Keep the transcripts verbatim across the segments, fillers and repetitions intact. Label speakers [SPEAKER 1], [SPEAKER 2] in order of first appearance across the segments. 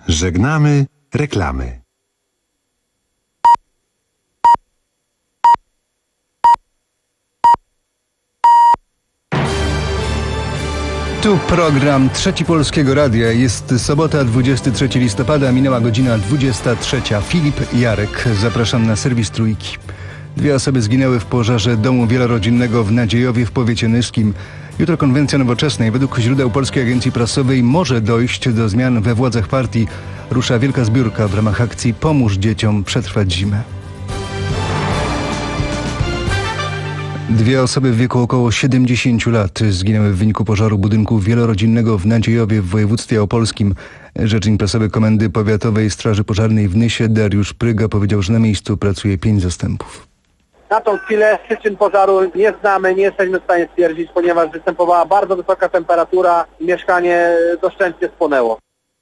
[SPEAKER 1] Żegnamy reklamy.
[SPEAKER 2] Tu program Trzeci Polskiego Radia. Jest sobota, dwudziestego trzeciego listopada, minęła godzina dwudziesta trzecia. Filip Jarek, zapraszam na serwis Trójki. Dwie osoby zginęły w pożarze domu wielorodzinnego w Nadziejowie w powiecie nyskim. Jutro konwencja Nowoczesnej. Według źródeł Polskiej Agencji Prasowej może dojść do zmian we władzach partii. Rusza wielka zbiórka w ramach akcji Pomóż dzieciom przetrwać zimę. Dwie osoby w wieku około siedemdziesięciu lat zginęły w wyniku pożaru budynku wielorodzinnego w Nadziejowie w województwie opolskim. Rzecznik prasowy Komendy Powiatowej Straży Pożarnej w Nysie Dariusz Pryga powiedział, że na miejscu pracuje pięć zastępów.
[SPEAKER 3] Na tą chwilę przyczyn pożaru nie znamy, nie jesteśmy w stanie stwierdzić, ponieważ występowała bardzo wysoka temperatura i mieszkanie doszczętnie spłonęło.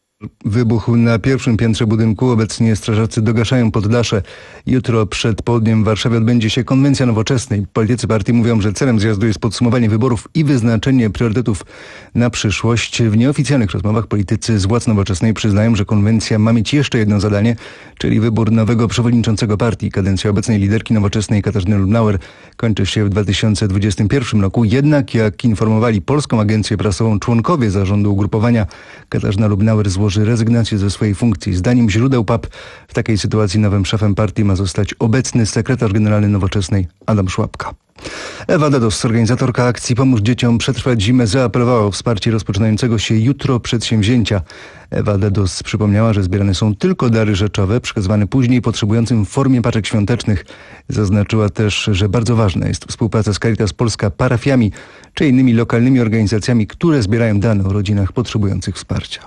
[SPEAKER 2] Wybuchł na pierwszym piętrze budynku. Obecnie strażacy dogaszają poddasze. Jutro przed południem w Warszawie odbędzie się konwencja Nowoczesnej. Politycy partii mówią, że celem zjazdu jest podsumowanie wyborów i wyznaczenie priorytetów na przyszłość. W nieoficjalnych rozmowach politycy z władz Nowoczesnej przyznają, że konwencja ma mieć jeszcze jedno zadanie, czyli wybór nowego przewodniczącego partii. Kadencja obecnej liderki Nowoczesnej Katarzyny Lubnauer kończy się w dwa tysiące dwudziestym pierwszym roku. Jednak, jak informowali Polską Agencję Prasową członkowie zarządu ugrupowania, Katarzyna Lubnauer złoży rezygnację ze swojej funkcji. Zdaniem źródeł P A P w takiej sytuacji nowym szefem partii ma zostać obecny sekretarz generalny Nowoczesnej Adam Szłapka. Ewa Dedos, organizatorka akcji Pomóż dzieciom przetrwać zimę, zaapelowała o wsparcie rozpoczynającego się jutro przedsięwzięcia. Ewa Dedos przypomniała, że zbierane są tylko dary rzeczowe, przekazywane później potrzebującym w formie paczek świątecznych. Zaznaczyła też, że bardzo ważna jest współpraca z Caritas Polska, parafiami czy innymi lokalnymi organizacjami, które zbierają dane o rodzinach potrzebujących wsparcia.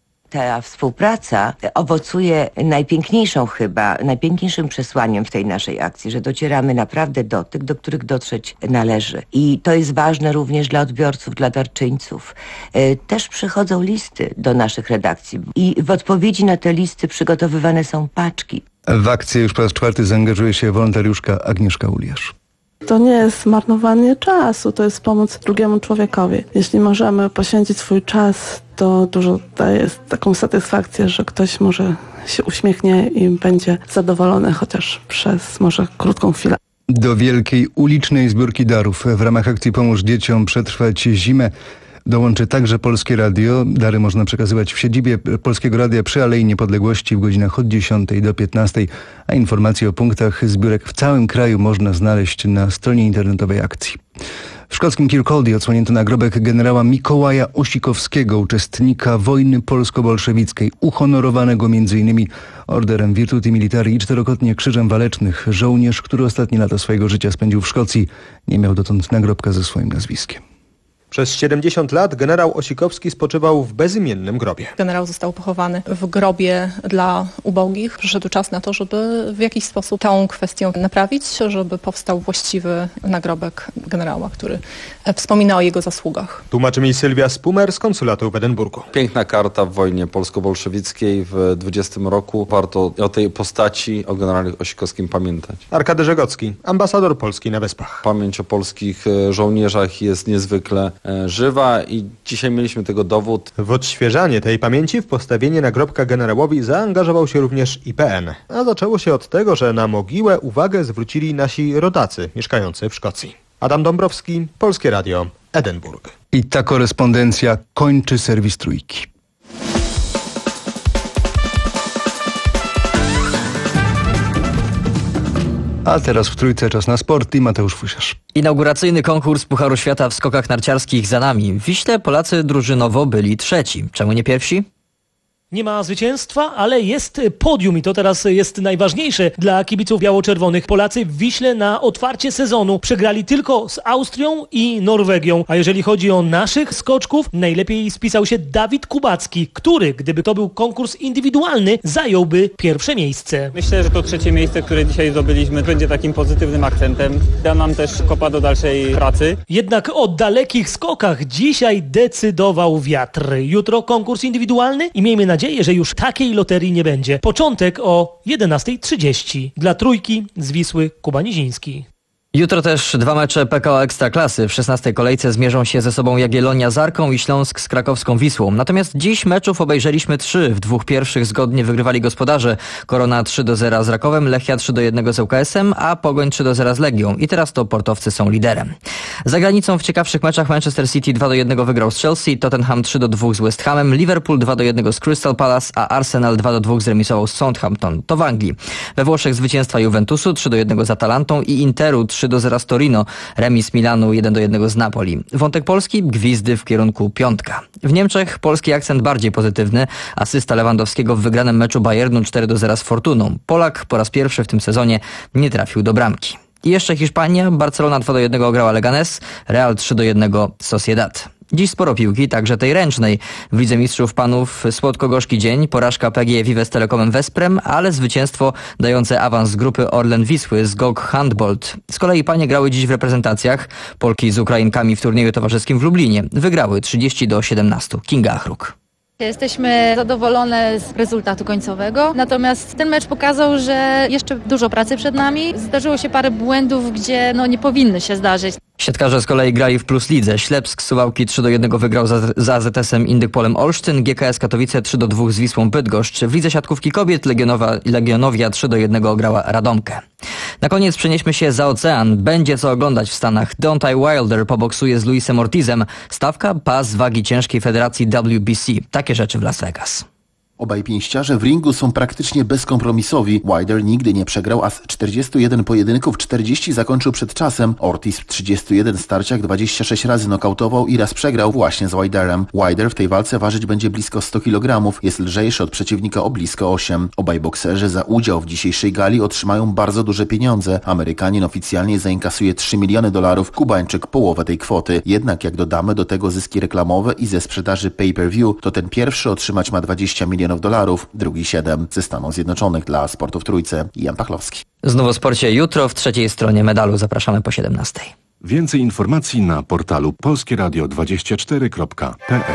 [SPEAKER 4] Ta współpraca owocuje najpiękniejszą chyba, najpiękniejszym przesłaniem w tej naszej akcji, że docieramy naprawdę do tych, do których dotrzeć należy. I to jest ważne również dla odbiorców, dla darczyńców. Też przychodzą listy do naszych redakcji i w odpowiedzi na te listy przygotowywane są paczki.
[SPEAKER 2] W akcję już po raz czwarty zaangażuje się wolontariuszka Agnieszka Uliarz.
[SPEAKER 5] To nie jest marnowanie czasu, to jest pomoc drugiemu człowiekowi. Jeśli możemy poświęcić swój czas, to dużo daje taką satysfakcję, że ktoś może się uśmiechnie i będzie zadowolony chociaż przez może krótką chwilę.
[SPEAKER 2] Do wielkiej ulicznej zbiórki darów w ramach akcji Pomóż dzieciom przetrwać zimę dołączy także Polskie Radio. Dary można przekazywać w siedzibie Polskiego Radia przy Alei Niepodległości w godzinach od dziesiątej do piętnastej, a informacje o punktach zbiórek w całym kraju można znaleźć na stronie internetowej akcji. W szkockim Kirkcaldy odsłonięto nagrobek generała Mikołaja Osikowskiego, uczestnika wojny polsko-bolszewickiej, uhonorowanego m.in. Orderem Virtuti Militari i czterokrotnie Krzyżem Walecznych. Żołnierz, który ostatnie lata swojego życia spędził w Szkocji, nie miał dotąd nagrobka ze swoim nazwiskiem.
[SPEAKER 6] Przez siedemdziesiąt lat generał Osikowski spoczywał w bezimiennym grobie.
[SPEAKER 7] Generał został pochowany w grobie dla ubogich. Przyszedł czas na to, żeby w jakiś sposób tą kwestię naprawić, żeby powstał właściwy nagrobek generała, który wspomina o jego zasługach.
[SPEAKER 6] Tłumaczy mi Sylwia Spumer z konsulatu w Edynburgu.
[SPEAKER 8] Piękna karta w wojnie polsko-bolszewickiej w dwudziestym roku. Warto o tej postaci, o generale Osikowskim pamiętać.
[SPEAKER 6] Arkady Żegocki, ambasador Polski na Wyspach.
[SPEAKER 8] Pamięć o polskich żołnierzach jest niezwykle żywa i dzisiaj mieliśmy tego dowód.
[SPEAKER 6] W odświeżanie tej pamięci, w postawienie nagrobka generałowi zaangażował się również I P N. A zaczęło się od tego, że na mogiłę uwagę zwrócili nasi rodacy mieszkający w Szkocji. Adam Dąbrowski, Polskie Radio, Edynburg.
[SPEAKER 2] I ta korespondencja kończy serwis Trójki. A teraz w Trójce czas na sport i Mateusz Fusiarz.
[SPEAKER 9] Inauguracyjny konkurs Pucharu Świata w skokach narciarskich za nami. W Wiśle Polacy drużynowo byli trzeci. Czemu nie pierwsi?
[SPEAKER 10] Nie ma zwycięstwa, ale jest podium i to teraz jest najważniejsze dla kibiców biało-czerwonych. Polacy w Wiśle na otwarcie sezonu przegrali tylko z Austrią i Norwegią. A jeżeli chodzi o naszych skoczków, najlepiej spisał się Dawid Kubacki, który, gdyby to był konkurs indywidualny, zająłby pierwsze miejsce.
[SPEAKER 11] Myślę, że to trzecie miejsce, które dzisiaj zdobyliśmy, będzie takim pozytywnym akcentem. Da nam też kopa do dalszej pracy.
[SPEAKER 10] Jednak o dalekich skokach dzisiaj decydował wiatr. Jutro konkurs indywidualny i miejmy nadzieję, nadzieję, że już takiej loterii nie będzie. Początek o jedenasta trzydzieści. Dla Trójki z Wisły Kuba Niziński.
[SPEAKER 9] Jutro też dwa mecze P K O Ekstraklasy. W szesnastej kolejce zmierzą się ze sobą Jagiellonia z Arką i Śląsk z krakowską Wisłą. Natomiast dziś meczów obejrzeliśmy trzy. W dwóch pierwszych zgodnie wygrywali gospodarze. Korona trzy do zera z Rakowem, Lechia trzy do jednego z L K S-em, a Pogoń trzy do zera z Legią. I teraz to portowcy są liderem. Za granicą w ciekawszych meczach Manchester City dwa do jednego wygrał z Chelsea, Tottenham trzy do dwóch z West Hamem, Liverpool dwa do jednego z Crystal Palace, a Arsenal dwa do dwóch zremisował z Southampton. To w Anglii. We Włoszech zwycięstwa Juventusu trzy do jednego z Atalantą i Interu trzy do zera z Torino, remis Milanu jeden do jednego z Napoli. Wątek polski, gwizdy w kierunku piątka. W Niemczech polski akcent bardziej pozytywny, asysta Lewandowskiego w wygranym meczu Bayernu cztery do zera z Fortuną. Polak po raz pierwszy w tym sezonie nie trafił do bramki. I jeszcze Hiszpania, Barcelona dwa do jednego ograła Leganés, Real trzy do jednego Sociedad. Dziś sporo piłki, także tej ręcznej. W Lidze Mistrzów Panów słodko-gorzki dzień, porażka P G Vive z Telekomem Wesprem, ale zwycięstwo dające awans z grupy Orlen Wisły z G O G Handbolt. Z kolei panie grały dziś w reprezentacjach. Polki z Ukrainkami w turnieju towarzyskim w Lublinie wygrały trzydzieści do siedemnastu. Kinga Achruk.
[SPEAKER 12] Jesteśmy zadowolone z rezultatu końcowego, natomiast ten mecz pokazał, że jeszcze dużo pracy przed nami. Zdarzyło się parę błędów, gdzie no, nie powinny się zdarzyć.
[SPEAKER 9] Siatkarze z kolei grali w Plus Lidze. Ślepsk z Suwałki trzy do jednego wygrał za, za A Z S-em Indykpolem Olsztyn, G K S Katowice trzy do dwóch z Wisłą Bydgoszcz. W Lidze Siatkówki Kobiet Legionowa, Legionowia trzy do jednego ograła Radomkę. Na koniec przenieśmy się za ocean. Będzie co oglądać w Stanach. Deontay Wilder poboksuje z Luisem Ortizem. Stawka pas wagi ciężkiej federacji W B C. Takie rzeczy w Las Vegas.
[SPEAKER 13] Obaj pięściarze w ringu są praktycznie bezkompromisowi. Wilder nigdy nie przegrał, a z czterdziestu jeden pojedynków czterdzieści zakończył przed czasem. Ortiz w trzydziestu jeden starciach dwadzieścia sześć razy nokautował i raz przegrał właśnie z Wilderem. Wilder w tej walce ważyć będzie blisko sto kilogramów. Jest lżejszy od przeciwnika o blisko osiem. Obaj bokserzy za udział w dzisiejszej gali otrzymają bardzo duże pieniądze. Amerykanin oficjalnie zainkasuje trzy miliony dolarów, Kubańczyk połowę tej kwoty. Jednak jak dodamy do tego zyski reklamowe i ze sprzedaży pay-per-view, to ten pierwszy otrzymać ma dwadzieścia milionów dolarów, drugi siedem. Ze Stanów Zjednoczonych dla Sportu w Trójce. Jan Pachlowski.
[SPEAKER 9] Znowu o sporcie jutro w trzeciej stronie medalu. Zapraszamy po siedemnastej.
[SPEAKER 1] Więcej informacji na portalu polskie radio dwadzieścia cztery kropka p l.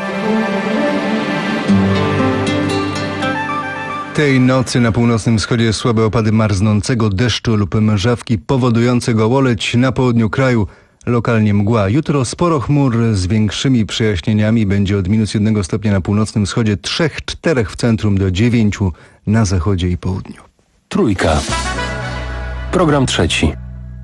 [SPEAKER 2] Tej nocy na północnym wschodzie słabe opady marznącego deszczu lub mrzawki powodujące gołoleć. Na południu kraju lokalnie mgła. Jutro sporo chmur z większymi przejaśnieniami. Będzie od minus jednego stopnia na północnym wschodzie, trzech, czterech w centrum do dziewięciu na zachodzie i południu.
[SPEAKER 14] Trójka. Program trzeci.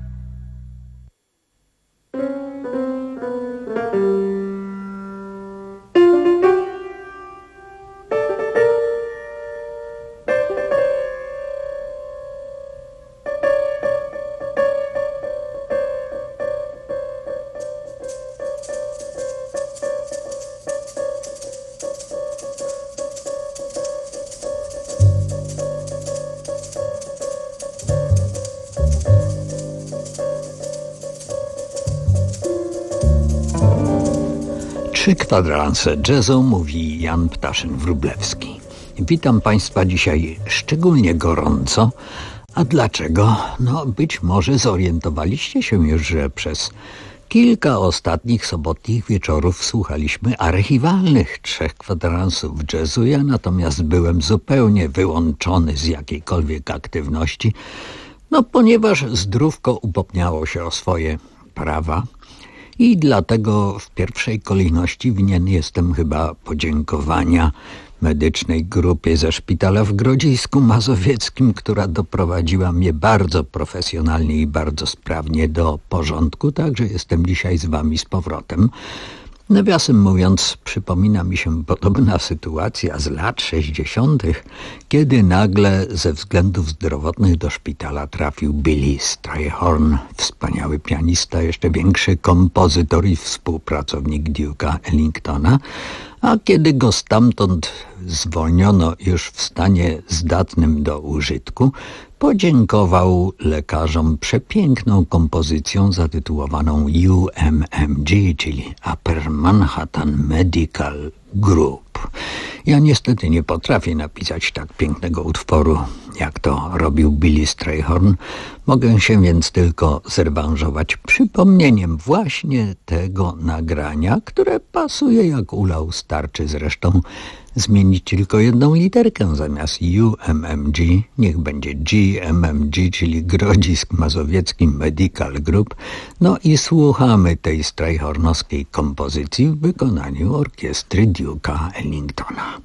[SPEAKER 15] Trzy kwadranse jazzu, mówi Jan Ptaszyn-Wróblewski. Witam Państwa dzisiaj szczególnie gorąco. A dlaczego? No być może zorientowaliście się już, że przez kilka ostatnich sobotnich wieczorów słuchaliśmy archiwalnych trzech kwadransów jazzu. Ja natomiast byłem zupełnie wyłączony z jakiejkolwiek aktywności, no ponieważ zdrówko upomniało się o swoje prawa. I dlatego w pierwszej kolejności winien jestem chyba podziękowania medycznej grupie ze szpitala w Grodzisku Mazowieckim, która doprowadziła mnie bardzo profesjonalnie i bardzo sprawnie do porządku, także jestem dzisiaj z wami z powrotem. Nawiasem mówiąc, przypomina mi się podobna sytuacja z lat sześćdziesiątych, kiedy nagle ze względów zdrowotnych do szpitala trafił Billy Strayhorn, wspaniały pianista, jeszcze większy kompozytor i współpracownik Duke'a Ellingtona, a kiedy go stamtąd zwolniono już w stanie zdatnym do użytku, podziękował lekarzom przepiękną kompozycją zatytułowaną U M M G, czyli Upper Manhattan Medical Group. Ja niestety nie potrafię napisać tak pięknego utworu, jak to robił Billy Strayhorn. Mogę się więc tylko zrewanżować przypomnieniem właśnie tego nagrania, które pasuje jak ulał starczy zresztą zmienić tylko jedną literkę. Zamiast U M M G niech będzie G M M G, czyli Grodzisk Mazowiecki Medical Group. No i słuchamy tej streichhornowskiej kompozycji w wykonaniu orkiestry Duke'a Ellingtona.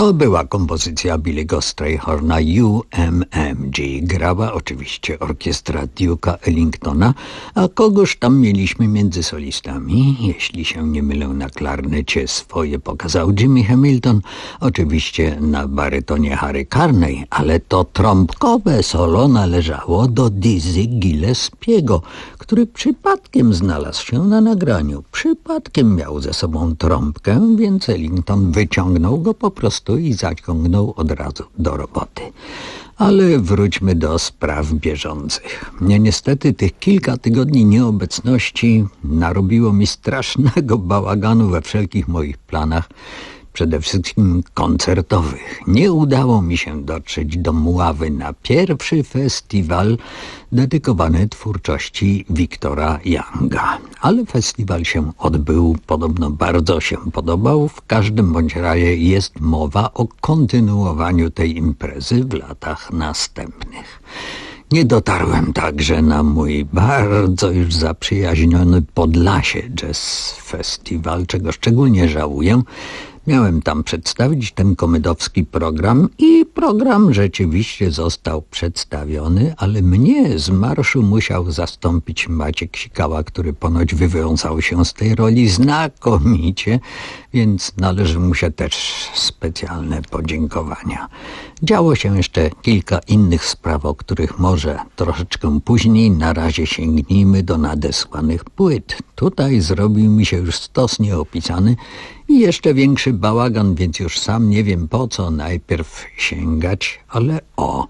[SPEAKER 15] To była kompozycja Billy'ego Strayhorna U M M G. Grała oczywiście orkiestra Duke'a Ellingtona, a kogoż tam mieliśmy między solistami? Jeśli się nie mylę, na klarnecie swoje pokazał Jimmy Hamilton, oczywiście na barytonie Harry Carney, ale to trąbkowe solo należało do Dizzy Gillespiego, który przypadkiem znalazł się na nagraniu. Przypadkiem miał ze sobą trąbkę, więc Ellington wyciągnął go po prostu i zaciągnął od razu do roboty. Ale wróćmy do spraw bieżących. Nie, niestety tych kilka tygodni nieobecności narobiło mi strasznego bałaganu we wszelkich moich planach, przede wszystkim koncertowych. Nie udało mi się dotrzeć do Mławy na pierwszy festiwal dedykowany twórczości Wiktora Younga. Ale festiwal się odbył, podobno bardzo się podobał. W każdym bądź razie jest mowa o kontynuowaniu tej imprezy w latach następnych. Nie dotarłem także na mój bardzo już zaprzyjaźniony Podlasie Jazz Festiwal, czego szczególnie żałuję. Miałem tam przedstawić ten komedowski program i program rzeczywiście został przedstawiony, ale mnie z marszu musiał zastąpić Maciek Sikała, który ponoć wywiązał się z tej roli znakomicie, więc należy mu się też specjalne podziękowania. Działo się jeszcze kilka innych spraw, o których może troszeczkę później. Na razie sięgnijmy do nadesłanych płyt. Tutaj zrobił mi się już stos nieopisany i jeszcze większy bałagan, więc już sam nie wiem, po co najpierw sięgać, ale o,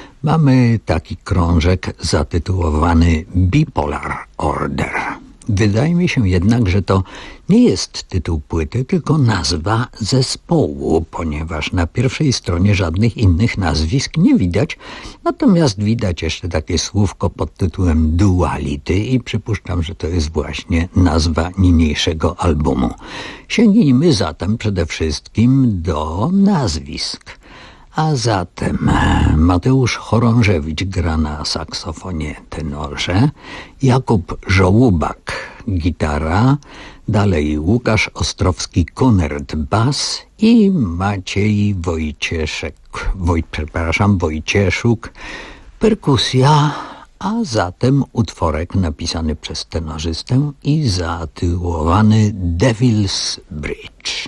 [SPEAKER 15] mamy taki krążek zatytułowany Bipolar Order. Wydaje mi się jednak, że to nie jest tytuł płyty, tylko nazwa zespołu, ponieważ na pierwszej stronie żadnych innych nazwisk nie widać, natomiast widać jeszcze takie słówko pod tytułem Duality i przypuszczam, że to jest właśnie nazwa niniejszego albumu. Sięgnijmy zatem przede wszystkim do nazwisk. A zatem Mateusz Chorążewicz gra na saksofonie tenorze, Jakub Żołubak gitara, dalej Łukasz Ostrowski-Kunert bas i Maciej Wojcieszek, Woj, przepraszam, Wojcieszuk perkusja, a zatem utworek napisany przez tenorzystę i zatytułowany Devil's Bridge.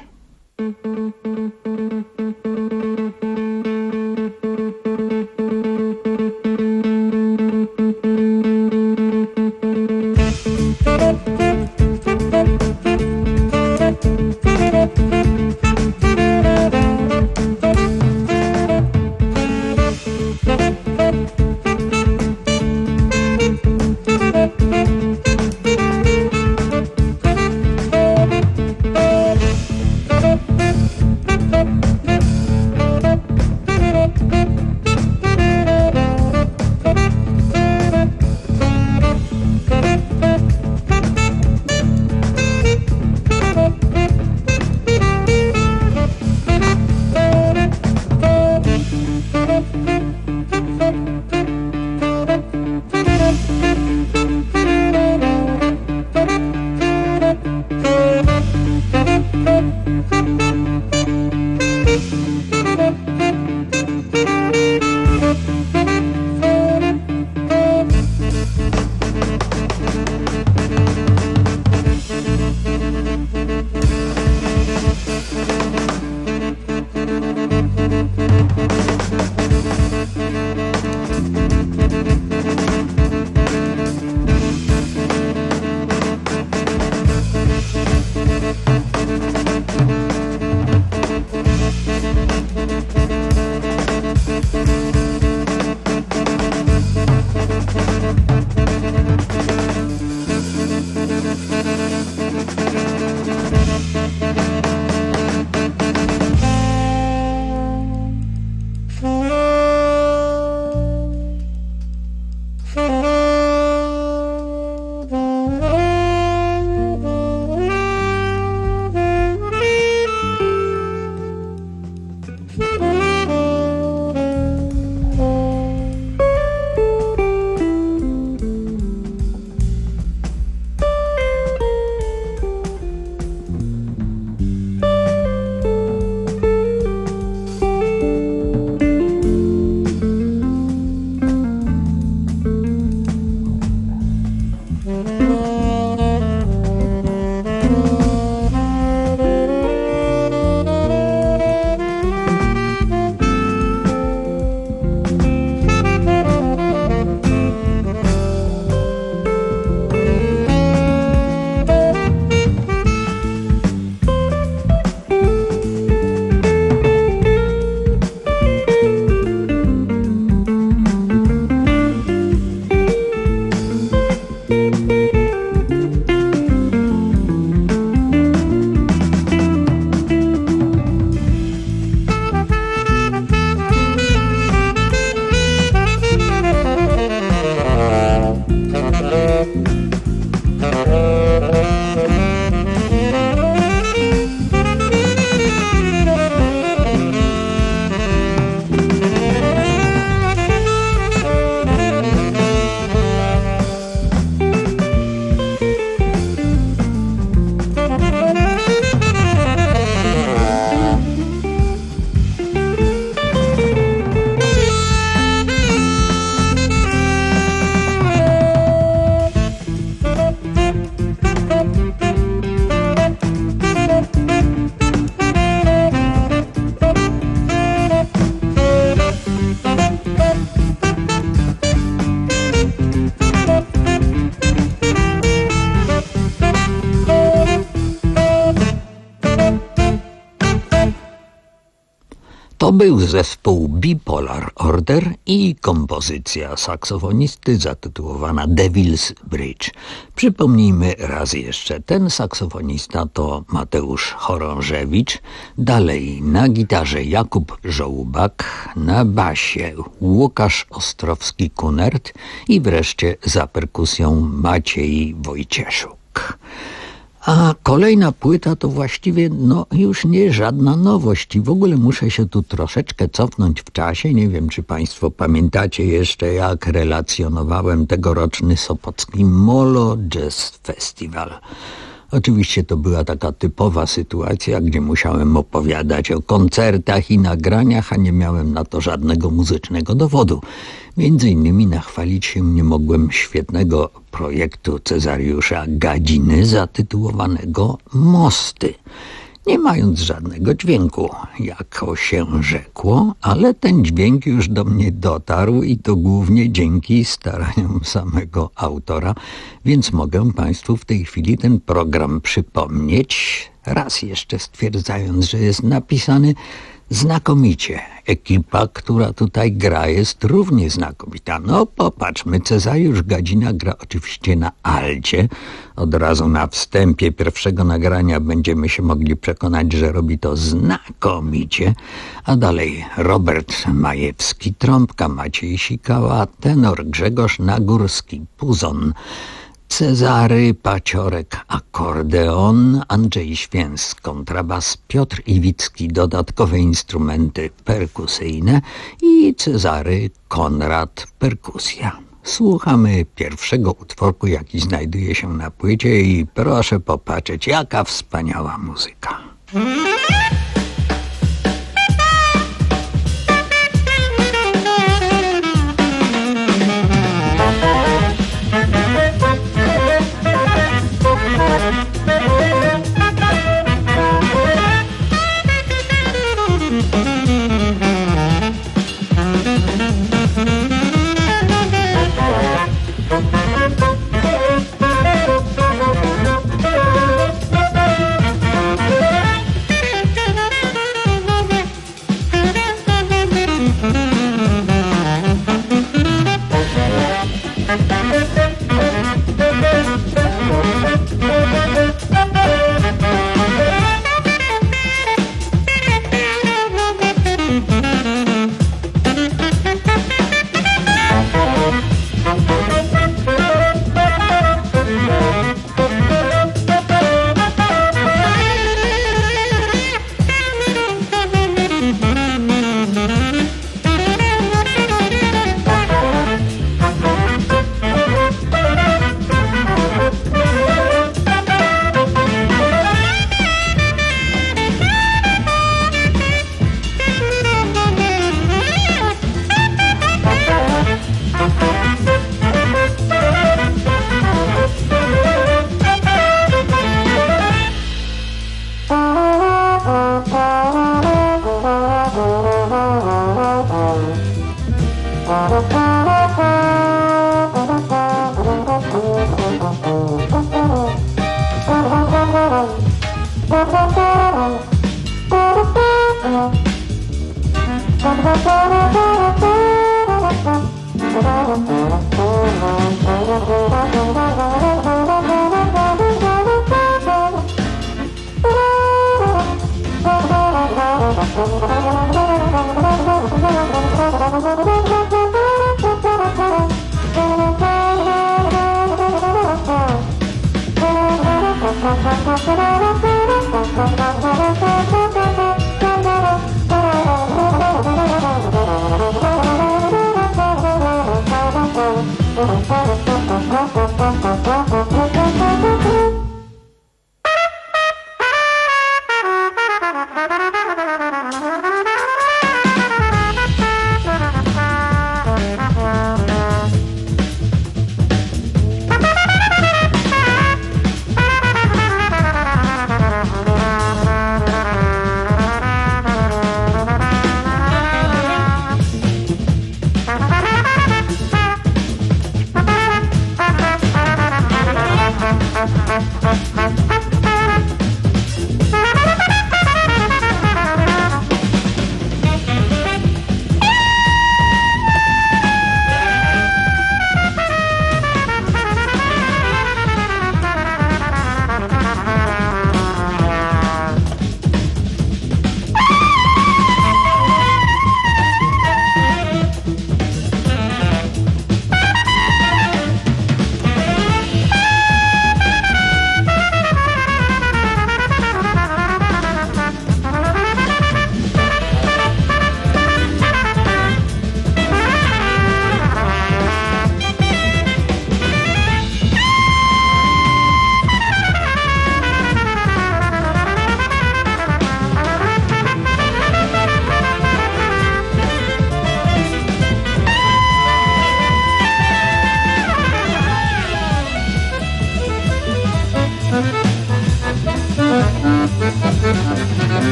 [SPEAKER 15] był zespół Bipolar Order i kompozycja saksofonisty zatytułowana Devil's Bridge. Przypomnijmy raz jeszcze, ten saksofonista to Mateusz Chorążewicz, dalej na gitarze Jakub Żołbak, na basie Łukasz Ostrowski-Kunert i wreszcie za perkusją Maciej Wojcieszuk. A kolejna płyta to właściwie no już nie żadna nowość i w ogóle muszę się tu troszeczkę cofnąć w czasie. Nie wiem, czy państwo pamiętacie jeszcze, jak relacjonowałem tegoroczny sopocki Molo Jazz Festival. Oczywiście to była taka typowa sytuacja, gdzie musiałem opowiadać o koncertach i nagraniach, a nie miałem na to żadnego muzycznego dowodu. Między innymi nachwalić się nie mogłem świetnego projektu Cezariusza Gadziny zatytułowanego Mosty. Nie mając żadnego dźwięku, jako się rzekło, ale ten dźwięk już do mnie dotarł i to głównie dzięki staraniom samego autora, więc mogę państwu w tej chwili ten program przypomnieć, raz jeszcze stwierdzając, że jest napisany znakomicie. Ekipa, która tutaj gra, jest równie znakomita. No popatrzmy, Cezariusz Gadzina gra oczywiście na alcie. Od razu na wstępie pierwszego nagrania będziemy się mogli przekonać, że robi to znakomicie. A dalej Robert Majewski, trąbka, Maciej Sikała, tenor Grzegorz Nagórski, puzon, Cezary Paciorek, akordeon, Andrzej Święs, kontrabas, Piotr Iwicki, dodatkowe instrumenty perkusyjne i Cezary Konrad, perkusja. Słuchamy pierwszego utworku, jaki znajduje się na płycie i proszę popatrzeć, jaka wspaniała muzyka.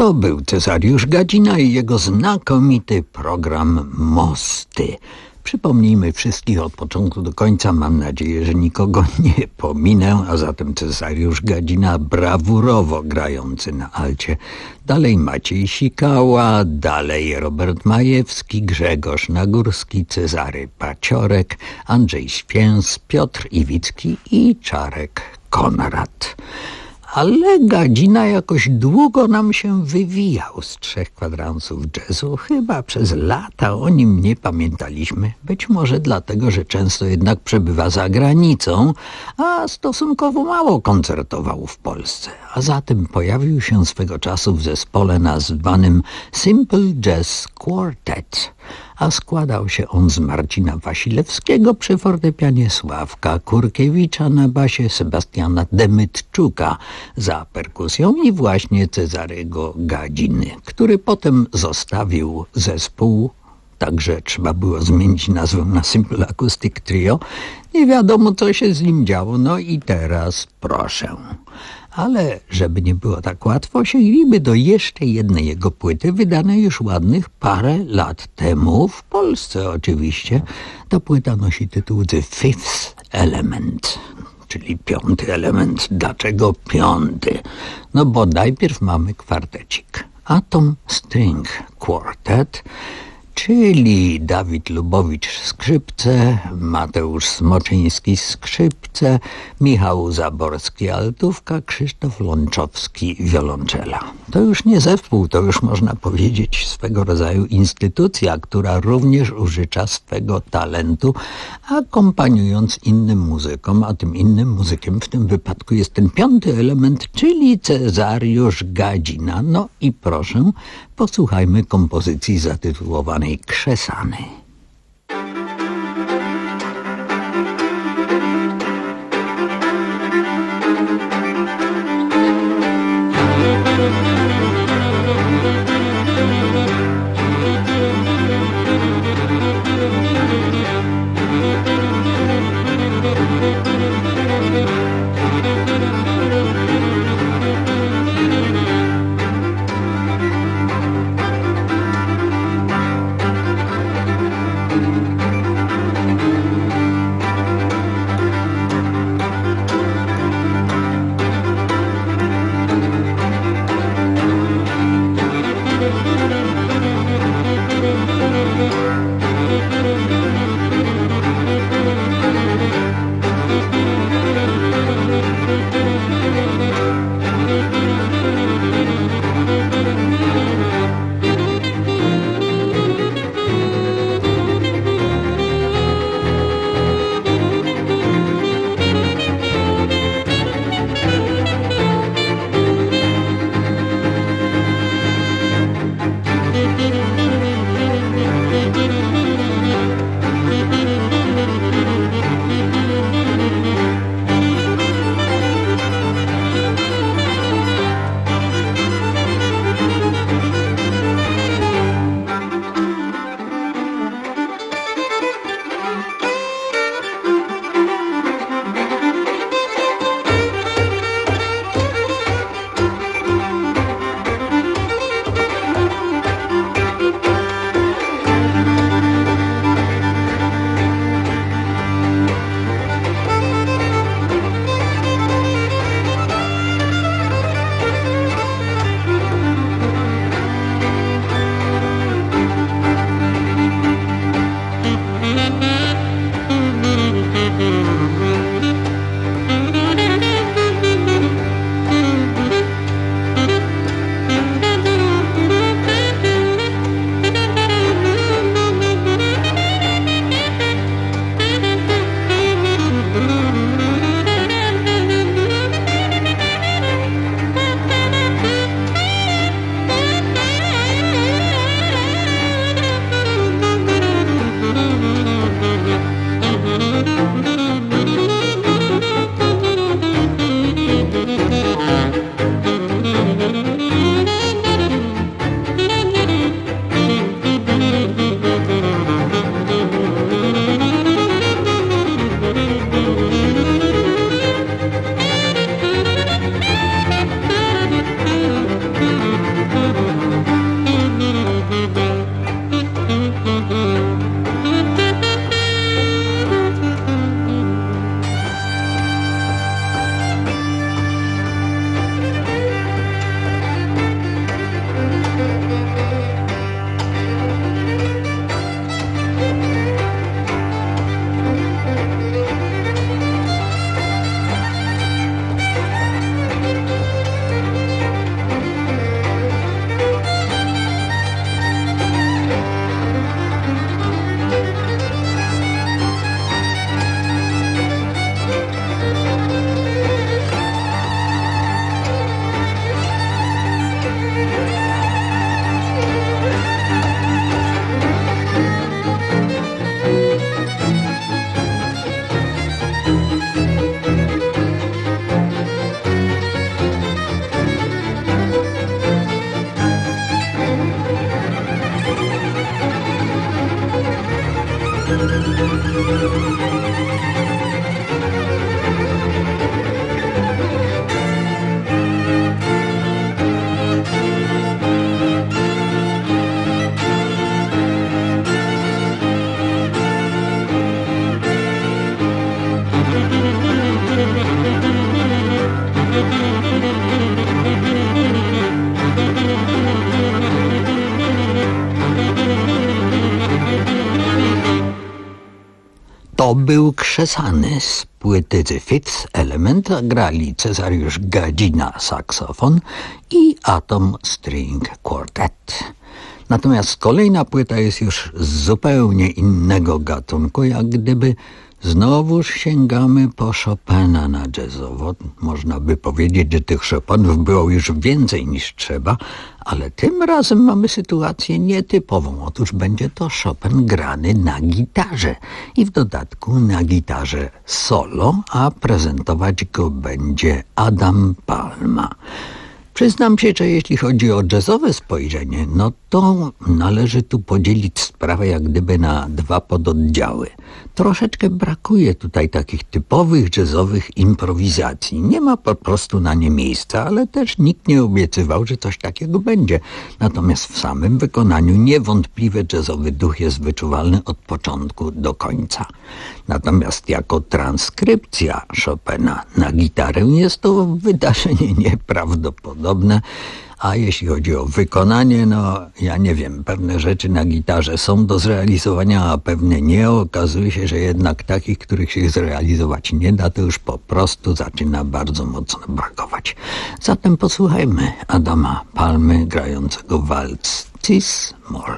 [SPEAKER 15] To był Cezariusz Gadzina i jego znakomity program Mosty. Przypomnijmy wszystkich od początku do końca. Mam nadzieję, że nikogo nie pominę, a zatem Cezariusz Gadzina brawurowo grający na alcie. Dalej Maciej Sikała, dalej Robert Majewski, Grzegorz Nagórski, Cezary Paciorek, Andrzej Święs, Piotr Iwicki i Czarek Konrad. Ale Gadzina jakoś długo nam się wywijał z trzech kwadransów jazzu. Chyba przez lata o nim nie pamiętaliśmy. Być może dlatego, że często jednak przebywa za granicą, a stosunkowo mało koncertował w Polsce. A zatem pojawił się swego czasu w zespole nazwanym Simple Jazz Quartet, a składał się on z Marcina Wasilewskiego przy fortepianie, Sławka Kurkiewicza na basie, Sebastiana Demytczuka za perkusją i właśnie Cezarego Gadziny, który potem zostawił zespół, także trzeba było zmienić nazwę na Simple Acoustic Trio. Nie wiadomo, co się z nim działo, no i teraz proszę. Ale żeby nie było tak łatwo, sięgnijmy do jeszcze jednej jego płyty, wydanej już ładnych parę lat temu, w Polsce oczywiście. Ta płyta nosi tytuł The Fifth Element, czyli piąty element. Dlaczego piąty? No bo najpierw mamy kwartecik. Atom String Quartet, czyli Dawid Lubowicz skrzypce, Mateusz Smoczyński skrzypce, Michał Zaborski altówka, Krzysztof Łączowski wiolonczela. To już nie zespół, to już można powiedzieć swego rodzaju instytucja, która również użycza swego talentu, akompaniując innym muzykom, a tym innym muzykiem w tym wypadku jest ten piąty element, czyli Cezariusz Gadzina. No i proszę, posłuchajmy kompozycji zatytułowanej Krzesany. to był Krzesany. Z płyty The Fifth Element grali Cezariusz Gadzina saksofon i Atom String Quartet. Natomiast kolejna płyta jest już z zupełnie innego gatunku, jak gdyby znowuż sięgamy po Chopina na jazzowo. Można by powiedzieć, że tych Chopinów było już więcej niż trzeba, ale tym razem mamy sytuację nietypową. Otóż będzie to Chopin grany na gitarze i w dodatku na gitarze solo, a prezentować go będzie Adam Palma. Przyznam się, że jeśli chodzi o jazzowe spojrzenie, no to należy tu podzielić sprawę jak gdyby na dwa pododdziały. Troszeczkę brakuje tutaj takich typowych jazzowych improwizacji. Nie ma po prostu na nie miejsca, ale też nikt nie obiecywał, że coś takiego będzie. Natomiast w samym wykonaniu niewątpliwie jazzowy duch jest wyczuwalny od początku do końca. Natomiast jako transkrypcja Chopina na gitarę jest to wydarzenie nieprawdopodobne. A jeśli chodzi o wykonanie, no ja nie wiem, pewne rzeczy na gitarze są do zrealizowania, a pewne nie. Okazuje się, że jednak takich, których się zrealizować nie da, to już po prostu zaczyna bardzo mocno brakować. Zatem posłuchajmy Adama Palmy grającego walc Cis-Moll.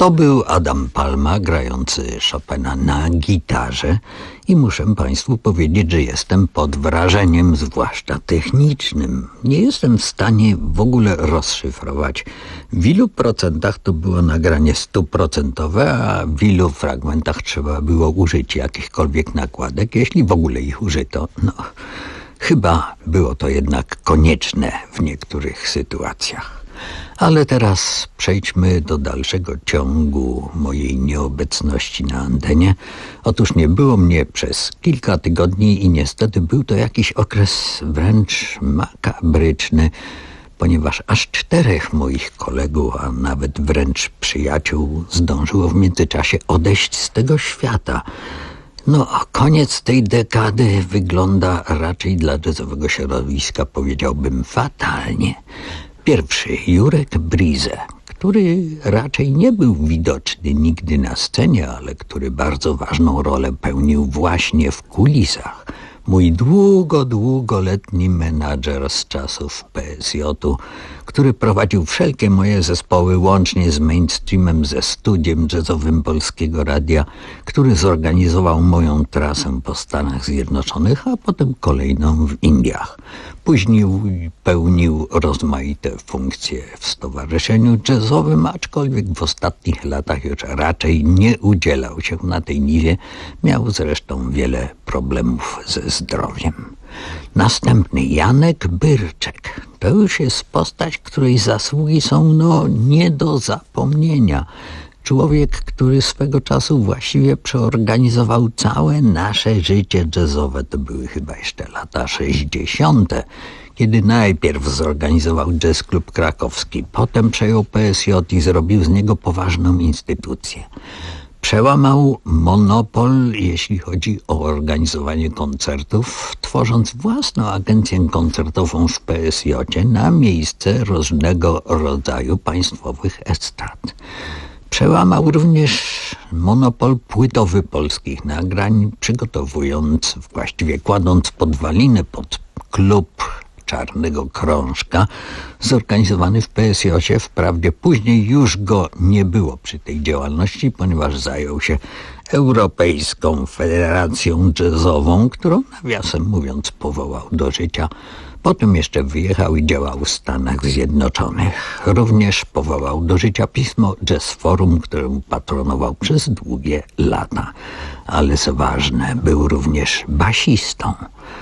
[SPEAKER 15] To był Adam Palma grający Chopina na gitarze i muszę Państwu powiedzieć, że jestem pod wrażeniem, zwłaszcza technicznym. Nie jestem w stanie w ogóle rozszyfrować, w ilu procentach to było nagranie stuprocentowe, a w ilu fragmentach trzeba było użyć jakichkolwiek nakładek, jeśli w ogóle ich użyto. No, chyba było to jednak konieczne w niektórych sytuacjach. Ale teraz przejdźmy do dalszego ciągu mojej nieobecności na antenie. Otóż nie było mnie przez kilka tygodni i niestety był to jakiś okres wręcz makabryczny, ponieważ aż czterech moich kolegów, a nawet wręcz przyjaciół zdążyło w międzyczasie odejść z tego świata. No, koniec tej dekady wygląda raczej dla jazzowego środowiska, powiedziałbym, fatalnie. Pierwszy, Jurek Brize, który raczej nie był widoczny nigdy na scenie, ale który bardzo ważną rolę pełnił właśnie w kulisach. Mój długo, długoletni menadżer z czasów P S J-u, który prowadził wszelkie moje zespoły, łącznie z Mainstreamem, ze studiem jazzowym Polskiego Radia, który zorganizował moją trasę po Stanach Zjednoczonych, a potem kolejną w Indiach. Później pełnił rozmaite funkcje w Stowarzyszeniu Jazzowym, aczkolwiek w ostatnich latach już raczej nie udzielał się na tej niwie. Miał zresztą wiele problemów ze zdrowiem. Następny, Janek Byrczek. To już jest postać, której zasługi są no nie do zapomnienia. Człowiek, który swego czasu właściwie przeorganizował całe nasze życie jazzowe. To były chyba jeszcze lata sześćdziesiąte, kiedy najpierw zorganizował Jazz Klub Krakowski, potem przejął P S J i zrobił z niego poważną instytucję. Przełamał monopol, jeśli chodzi o organizowanie koncertów, tworząc własną agencję koncertową w P S J na miejsce różnego rodzaju państwowych estrad. Przełamał również monopol płytowy polskich nagrań, przygotowując, właściwie kładąc podwaliny pod klub Czarnego Krążka, zorganizowany w P S J. Wprawdzie później już go nie było przy tej działalności, ponieważ zajął się Europejską Federacją Jazzową, którą, nawiasem mówiąc, powołał do życia. Potem jeszcze wyjechał i działał w Stanach Zjednoczonych. Również powołał do życia pismo Jazz Forum, któremu patronował przez długie lata. Ale co ważne, był również basistą.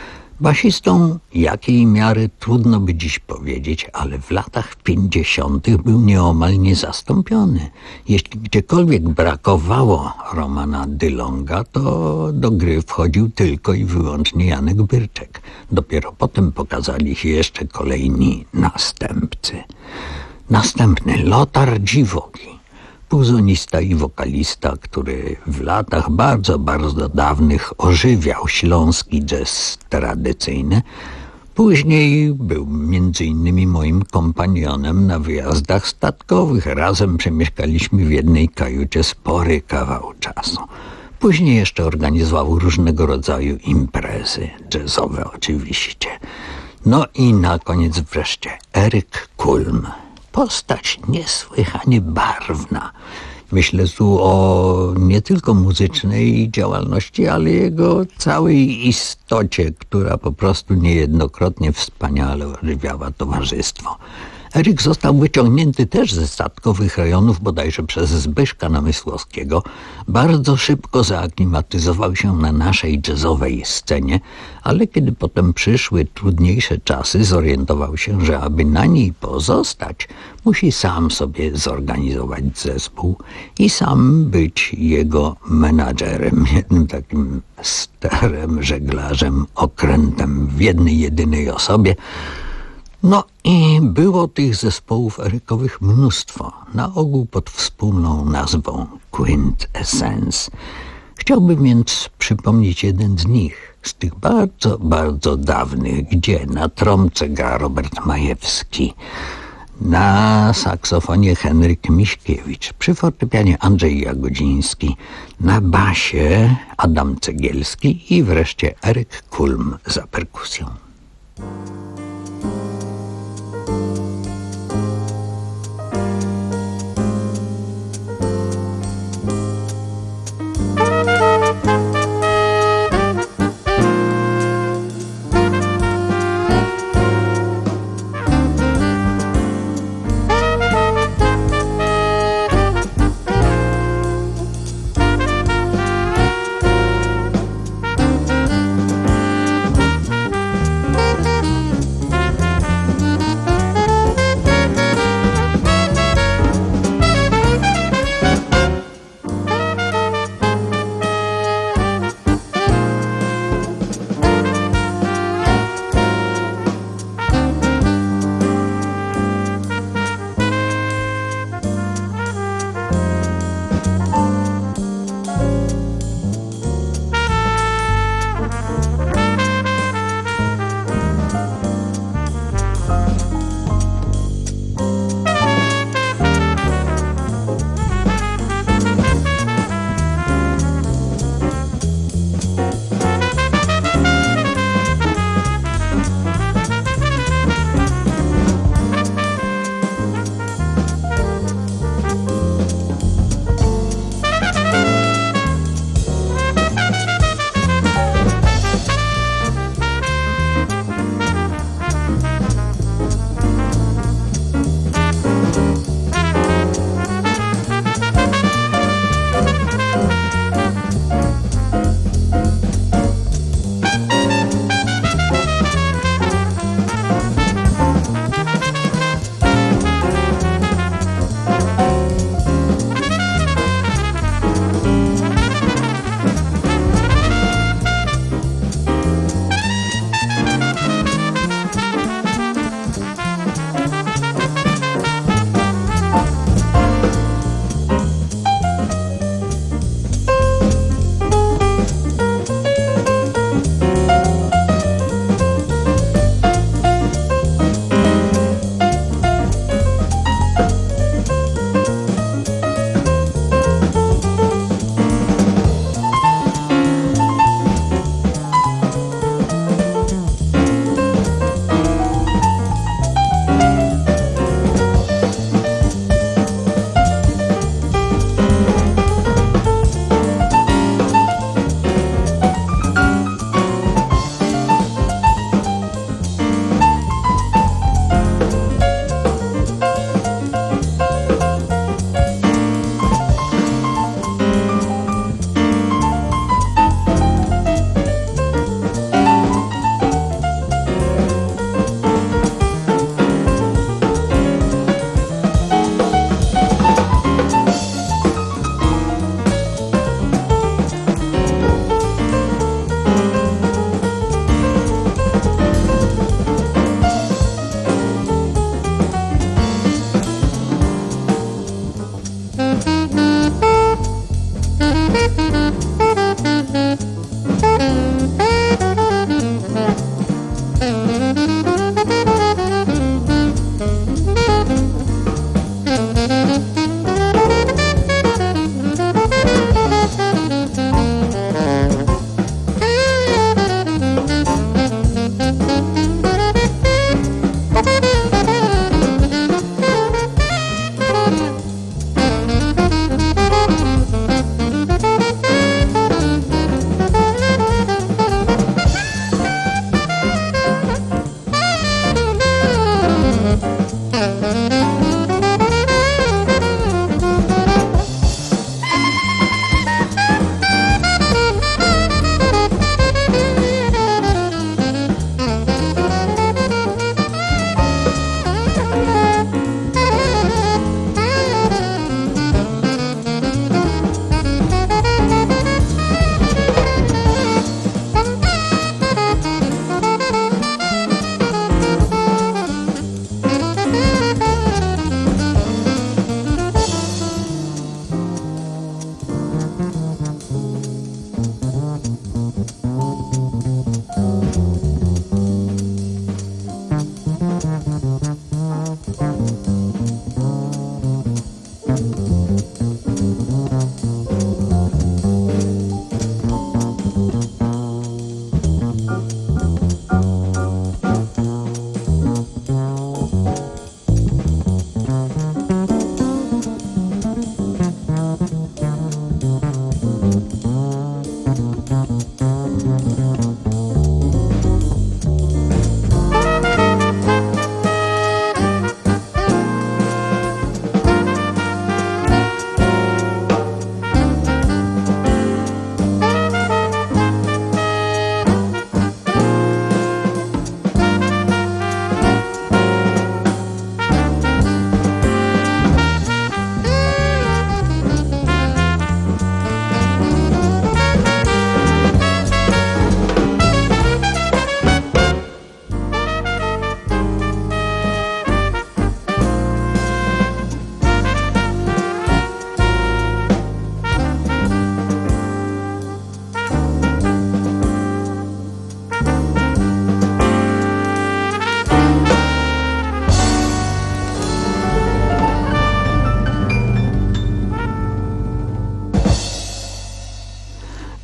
[SPEAKER 15] Basistą jakiej miary trudno by dziś powiedzieć, ale w latach pięćdziesiątych był nieomal niezastąpiony. Jeśli gdziekolwiek brakowało Romana Dylonga, to do gry wchodził tylko i wyłącznie Janek Byrczek. Dopiero potem pokazali się jeszcze kolejni następcy. Następny, Lothar Dziwoki. Puzonista i wokalista, który w latach bardzo, bardzo dawnych ożywiał śląski jazz tradycyjny. Później był między innymi moim kompanionem na wyjazdach statkowych. Razem przemieszkaliśmy w jednej kajucie spory kawał czasu. Później jeszcze organizował różnego rodzaju imprezy, jazzowe oczywiście. No i na koniec wreszcie Eryk Kulm. Postać niesłychanie barwna. Myślę tu o nie tylko muzycznej działalności, ale jego całej istocie, która po prostu niejednokrotnie wspaniale ożywiała towarzystwo. Eryk został wyciągnięty też ze statkowych rejonów, bodajże przez Zbyszka Namysłowskiego. Bardzo szybko zaaklimatyzował się na naszej jazzowej scenie, ale kiedy potem przyszły trudniejsze czasy, zorientował się, że aby na niej pozostać, musi sam sobie zorganizować zespół i sam być jego menadżerem, jednym takim starym żeglarzem, okrętem w jednej, jedynej osobie. No i było tych zespołów erykowych mnóstwo, na ogół pod wspólną nazwą Quintessence. Chciałbym więc przypomnieć jeden z nich, z tych bardzo, bardzo dawnych, gdzie na trąbce gra Robert Majewski, na saksofonie Henryk Miśkiewicz, przy fortepianie Andrzej Jagodziński, na basie Adam Cegielski i wreszcie Eryk Kulm za perkusją.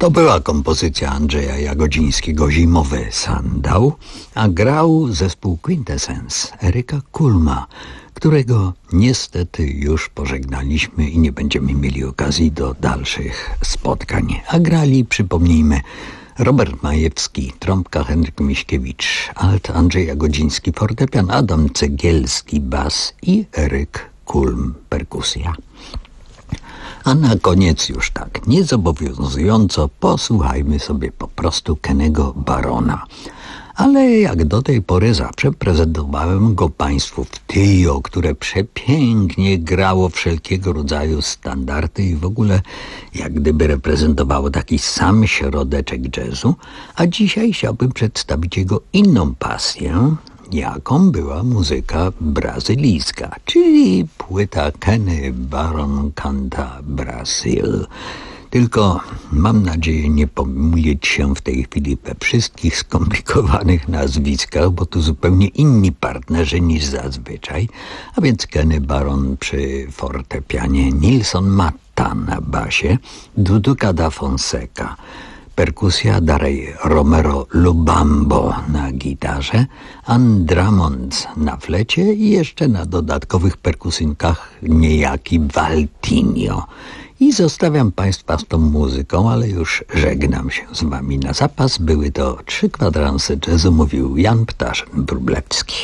[SPEAKER 15] To była kompozycja Andrzeja Jagodzińskiego Zimowy Sandał, a grał zespół Quintessence Eryka Kulma, którego niestety już pożegnaliśmy i nie będziemy mieli okazji do dalszych spotkań. A grali, przypomnijmy, Robert Majewski, trąbka, Henryk Miśkiewicz, alt, Andrzej Jagodziński, fortepian, Adam Cegielski, bas i Eryk Kulm, perkusja. A na koniec już tak niezobowiązująco posłuchajmy sobie po prostu Kennego Barona. Ale jak do tej pory zawsze prezentowałem go Państwu w trio, które przepięknie grało wszelkiego rodzaju standardy i w ogóle jak gdyby reprezentowało taki sam środeczek jazzu, a dzisiaj chciałbym przedstawić jego inną pasję, jaką była muzyka brazylijska, czyli płyta Kenny Baron Canta Brasil. Tylko mam nadzieję nie pomylić się w tej chwili we wszystkich skomplikowanych nazwiskach, bo tu zupełnie inni partnerzy niż zazwyczaj, a więc Kenny Baron przy fortepianie, Nilson Matta na basie, Duduka da Fonseca, perkusja Darej Romero Lubambo na gitarze, Andramont na flecie i jeszcze na dodatkowych perkusynkach niejaki Valtinho. I zostawiam Państwa z tą muzyką, ale już żegnam się z Wami na zapas. Były to trzy kwadranse jazzu, mówił Jan Ptaszyn-Wróblewski.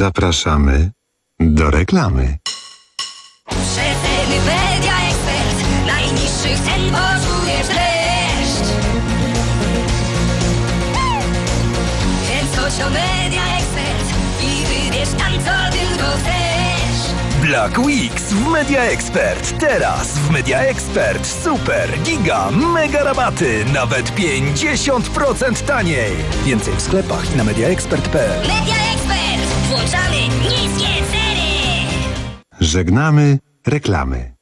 [SPEAKER 1] Zapraszamy do reklamy.
[SPEAKER 16] Przeceny Media Expert. Najniższych cen poczujesz dreszcz. Kręcocio Media Expert i wybierz tam co tylko chcesz.
[SPEAKER 17] Black Weeks w Media Expert. Teraz w Media Expert super, giga, mega rabaty. Nawet pięćdziesiąt procent taniej. Więcej w sklepach i na mediaexpert kropka p l.
[SPEAKER 16] Media Expert. Włączamy niskie ceny.
[SPEAKER 1] Żegnamy reklamy.